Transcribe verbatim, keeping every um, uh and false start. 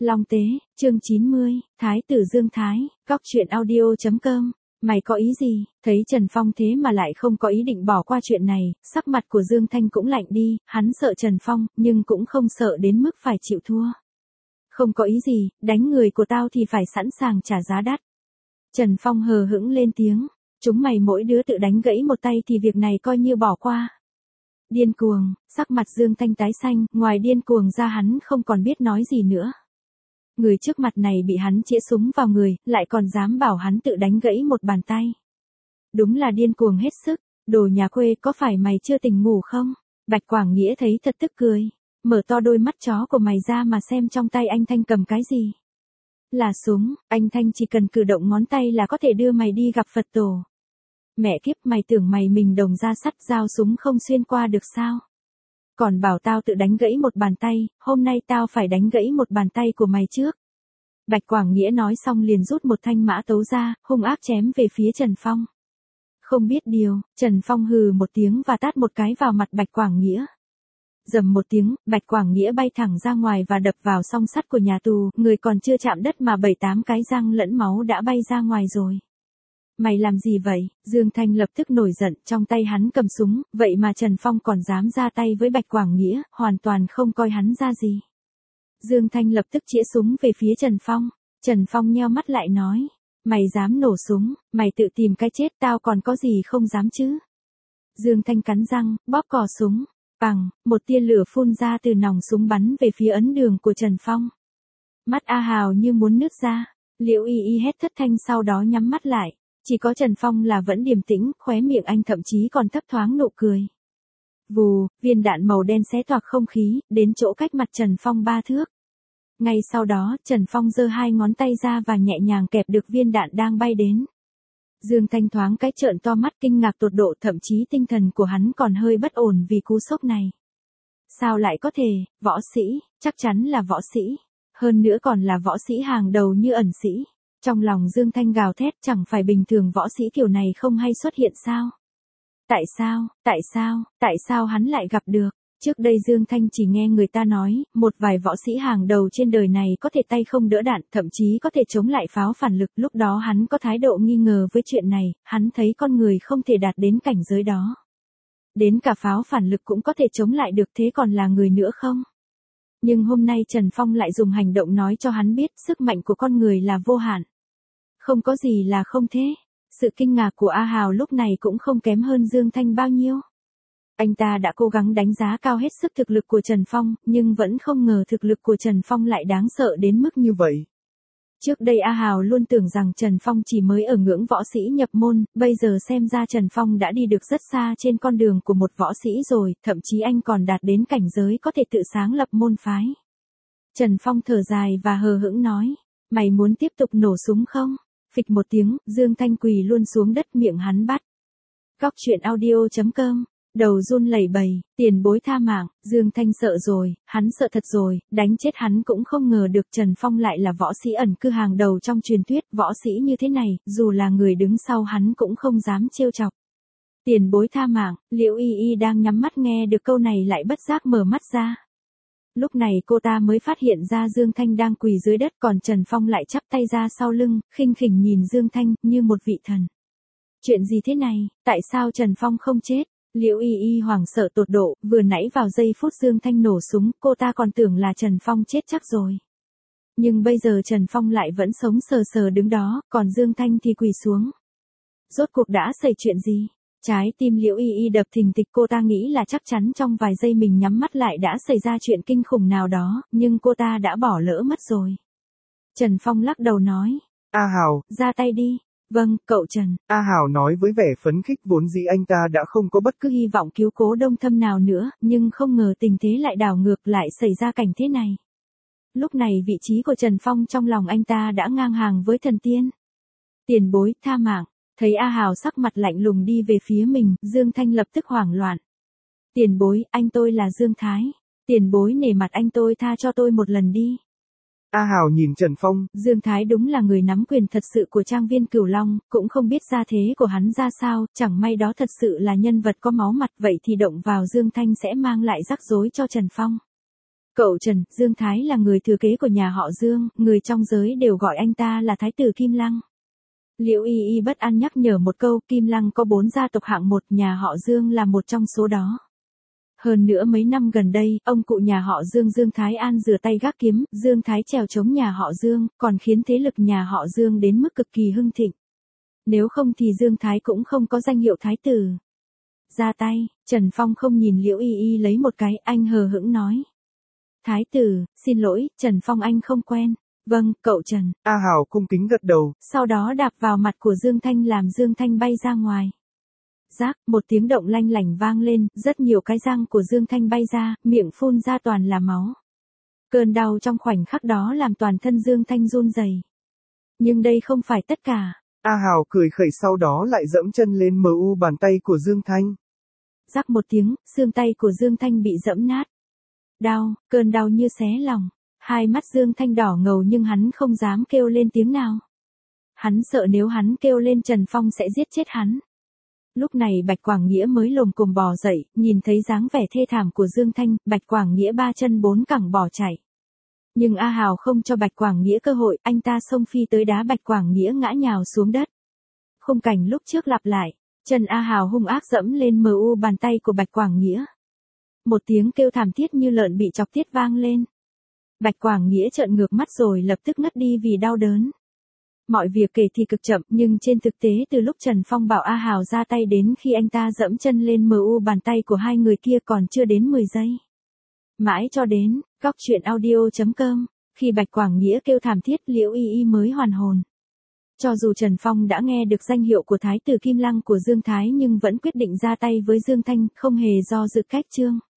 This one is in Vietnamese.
Long Tế, chương chín mươi, Thái tử Dương Thái, góc truyện audio chấm com. Mày có ý gì? Thấy Trần Phong thế mà lại không có ý định bỏ qua chuyện này, sắc mặt của Dương Thanh cũng lạnh đi, hắn sợ Trần Phong, nhưng cũng không sợ đến mức phải chịu thua. Không có ý gì, đánh người của tao thì phải sẵn sàng trả giá đắt. Trần Phong hờ hững lên tiếng, chúng mày mỗi đứa tự đánh gãy một tay thì việc này coi như bỏ qua. Điên cuồng, sắc mặt Dương Thanh tái xanh, ngoài điên cuồng ra hắn không còn biết nói gì nữa. Người trước mặt này bị hắn chĩa súng vào người, lại còn dám bảo hắn tự đánh gãy một bàn tay. Đúng là điên cuồng hết sức, đồ nhà quê có phải mày chưa tỉnh ngủ không? Bạch Quảng Nghĩa thấy thật tức cười, mở to đôi mắt chó của mày ra mà xem trong tay anh Thanh cầm cái gì. Là súng, anh Thanh chỉ cần cử động ngón tay là có thể đưa mày đi gặp Phật tổ. Mẹ kiếp, mày tưởng mày mình đồng ra sắt dao súng không xuyên qua được sao? Còn bảo tao tự đánh gãy một bàn tay, hôm nay tao phải đánh gãy một bàn tay của mày trước. Bạch Quảng Nghĩa nói xong liền rút một thanh mã tấu ra, hung ác chém về phía Trần Phong. Không biết điều, Trần Phong hừ một tiếng và tát một cái vào mặt Bạch Quảng Nghĩa. Dầm một tiếng, Bạch Quảng Nghĩa bay thẳng ra ngoài và đập vào song sắt của nhà tù, người còn chưa chạm đất mà bảy tám cái răng lẫn máu đã bay ra ngoài rồi. Mày làm gì vậy? Dương Thanh lập tức nổi giận, trong tay hắn cầm súng, vậy mà Trần Phong còn dám ra tay với Bạch Quảng Nghĩa, hoàn toàn không coi hắn ra gì. Dương Thanh lập tức chĩa súng về phía Trần Phong. Trần Phong nheo mắt lại nói, mày dám nổ súng, mày tự tìm cái chết, tao còn có gì không dám chứ? Dương Thanh cắn răng, bóp cò súng, bằng, một tia lửa phun ra từ nòng súng bắn về phía ấn đường của Trần Phong. Mắt A Hào như muốn nứt ra, Liễu Y Y hét thất thanh sau đó nhắm mắt lại. Chỉ có Trần Phong là vẫn điềm tĩnh, khóe miệng anh thậm chí còn thấp thoáng nụ cười. Vù, viên đạn màu đen xé toạc không khí, đến chỗ cách mặt Trần Phong ba thước. Ngay sau đó, Trần Phong giơ hai ngón tay ra và nhẹ nhàng kẹp được viên đạn đang bay đến. Dương Thanh thoáng cái trợn to mắt kinh ngạc tột độ, thậm chí tinh thần của hắn còn hơi bất ổn vì cú sốc này. Sao lại có thể, võ sĩ, chắc chắn là võ sĩ. Hơn nữa còn là võ sĩ hàng đầu như ẩn sĩ. Trong lòng Dương Thanh gào thét, chẳng phải bình thường võ sĩ kiểu này không hay xuất hiện sao? Tại sao, tại sao, tại sao hắn lại gặp được? Trước đây Dương Thanh chỉ nghe người ta nói, một vài võ sĩ hàng đầu trên đời này có thể tay không đỡ đạn, thậm chí có thể chống lại pháo phản lực. Lúc đó hắn có thái độ nghi ngờ với chuyện này, hắn thấy con người không thể đạt đến cảnh giới đó. Đến cả pháo phản lực cũng có thể chống lại được, thế còn là người nữa không? Nhưng hôm nay Trần Phong lại dùng hành động nói cho hắn biết sức mạnh của con người là vô hạn. Không có gì là không thế. Sự kinh ngạc của A Hào lúc này cũng không kém hơn Dương Thanh bao nhiêu. Anh ta đã cố gắng đánh giá cao hết sức thực lực của Trần Phong, nhưng vẫn không ngờ thực lực của Trần Phong lại đáng sợ đến mức như vậy. Trước đây A Hào luôn tưởng rằng Trần Phong chỉ mới ở ngưỡng võ sĩ nhập môn, bây giờ xem ra Trần Phong đã đi được rất xa trên con đường của một võ sĩ rồi, thậm chí anh còn đạt đến cảnh giới có thể tự sáng lập môn phái. Trần Phong thở dài và hờ hững nói, mày muốn tiếp tục nổ súng không? Phịch một tiếng, Dương Thanh quỳ luôn xuống đất, miệng hắn bắt. Góc truyện audio chấm com, đầu run lẩy bẩy, tiền bối tha mạng, Dương Thanh sợ rồi, hắn sợ thật rồi, đánh chết hắn cũng không ngờ được Trần Phong lại là võ sĩ ẩn cư hàng đầu trong truyền thuyết, võ sĩ như thế này, dù là người đứng sau hắn cũng không dám trêu chọc. Tiền bối tha mạng, Liễu Y Y đang nhắm mắt nghe được câu này lại bất giác mở mắt ra. Lúc này cô ta mới phát hiện ra Dương Thanh đang quỳ dưới đất, còn Trần Phong lại chắp tay ra sau lưng, khinh khỉnh nhìn Dương Thanh, như một vị thần. Chuyện gì thế này, tại sao Trần Phong không chết? Liễu Y Y hoảng sợ tột độ, vừa nãy vào giây phút Dương Thanh nổ súng, cô ta còn tưởng là Trần Phong chết chắc rồi. Nhưng bây giờ Trần Phong lại vẫn sống sờ sờ đứng đó, còn Dương Thanh thì quỳ xuống. Rốt cuộc đã xảy chuyện gì? Trái tim Liễu Y Y đập thình thịch, cô ta nghĩ là chắc chắn trong vài giây mình nhắm mắt lại đã xảy ra chuyện kinh khủng nào đó, nhưng cô ta đã bỏ lỡ mất rồi. Trần Phong lắc đầu nói, A Hào, ra tay đi. Vâng, cậu Trần. A Hào nói với vẻ phấn khích, vốn dĩ anh ta đã không có bất cứ hy vọng cứu cố Đông Thâm nào nữa, nhưng không ngờ tình thế lại đảo ngược, lại xảy ra cảnh thế này. Lúc này vị trí của Trần Phong trong lòng anh ta đã ngang hàng với thần tiên. Tiền bối, tha mạng. Thấy A Hào sắc mặt lạnh lùng đi về phía mình, Dương Thanh lập tức hoảng loạn. Tiền bối, anh tôi là Dương Thái. Tiền bối nể mặt anh tôi tha cho tôi một lần đi. A Hào nhìn Trần Phong. Dương Thái đúng là người nắm quyền thật sự của trang viên Cửu Long, cũng không biết gia thế của hắn ra sao, chẳng may đó thật sự là nhân vật có máu mặt, vậy thì động vào Dương Thanh sẽ mang lại rắc rối cho Trần Phong. Cậu Trần, Dương Thái là người thừa kế của nhà họ Dương, người trong giới đều gọi anh ta là Thái tử Kim Lăng. Liễu Y Y bất an nhắc nhở một câu, Kim Lăng có bốn gia tộc hạng một, nhà họ Dương là một trong số đó. Hơn nữa mấy năm gần đây, ông cụ nhà họ Dương Dương Thái An rửa tay gác kiếm, Dương Thái trèo chống nhà họ Dương, còn khiến thế lực nhà họ Dương đến mức cực kỳ hưng thịnh. Nếu không thì Dương Thái cũng không có danh hiệu Thái tử. Ra tay, Trần Phong không nhìn Liễu Y Y lấy một cái, anh hờ hững nói. Thái tử, xin lỗi, Trần Phong anh không quen. Vâng, cậu Trần. A Hào cung kính gật đầu. Sau đó đạp vào mặt của Dương Thanh làm Dương Thanh bay ra ngoài. Rác, một tiếng động lanh lảnh vang lên, rất nhiều cái răng của Dương Thanh bay ra, miệng phun ra toàn là máu. Cơn đau trong khoảnh khắc đó làm toàn thân Dương Thanh run rẩy. Nhưng đây không phải tất cả. A Hào cười khẩy sau đó lại dẫm chân lên mờ u bàn tay của Dương Thanh. Rắc một tiếng, xương tay của Dương Thanh bị dẫm nát. Đau, cơn đau như xé lòng. Hai mắt Dương Thanh đỏ ngầu nhưng hắn không dám kêu lên tiếng nào. Hắn sợ nếu hắn kêu lên Trần Phong sẽ giết chết hắn. Lúc này Bạch Quảng Nghĩa mới lồm cồm bò dậy, nhìn thấy dáng vẻ thê thảm của Dương Thanh, Bạch Quảng Nghĩa ba chân bốn cẳng bỏ chạy. Nhưng A Hào không cho Bạch Quảng Nghĩa cơ hội, anh ta xông phi tới đá Bạch Quảng Nghĩa ngã nhào xuống đất. Khung cảnh lúc trước lặp lại, chân A Hào hung ác dẫm lên mờ u bàn tay của Bạch Quảng Nghĩa. Một tiếng kêu thảm thiết như lợn bị chọc tiết vang lên. Bạch Quảng Nghĩa trợn ngược mắt rồi lập tức ngất đi vì đau đớn. Mọi việc kể thì cực chậm nhưng trên thực tế từ lúc Trần Phong bảo A Hào ra tay đến khi anh ta dẫm chân lên mờ u bàn tay của hai người kia còn chưa đến mười giây. Mãi cho đến, góc truyện audio chấm com, khi Bạch Quảng Nghĩa kêu thảm thiết Liễu Y Y mới hoàn hồn. Cho dù Trần Phong đã nghe được danh hiệu của Thái tử Kim Lăng của Dương Thái nhưng vẫn quyết định ra tay với Dương Thanh, không hề do dự cách chương.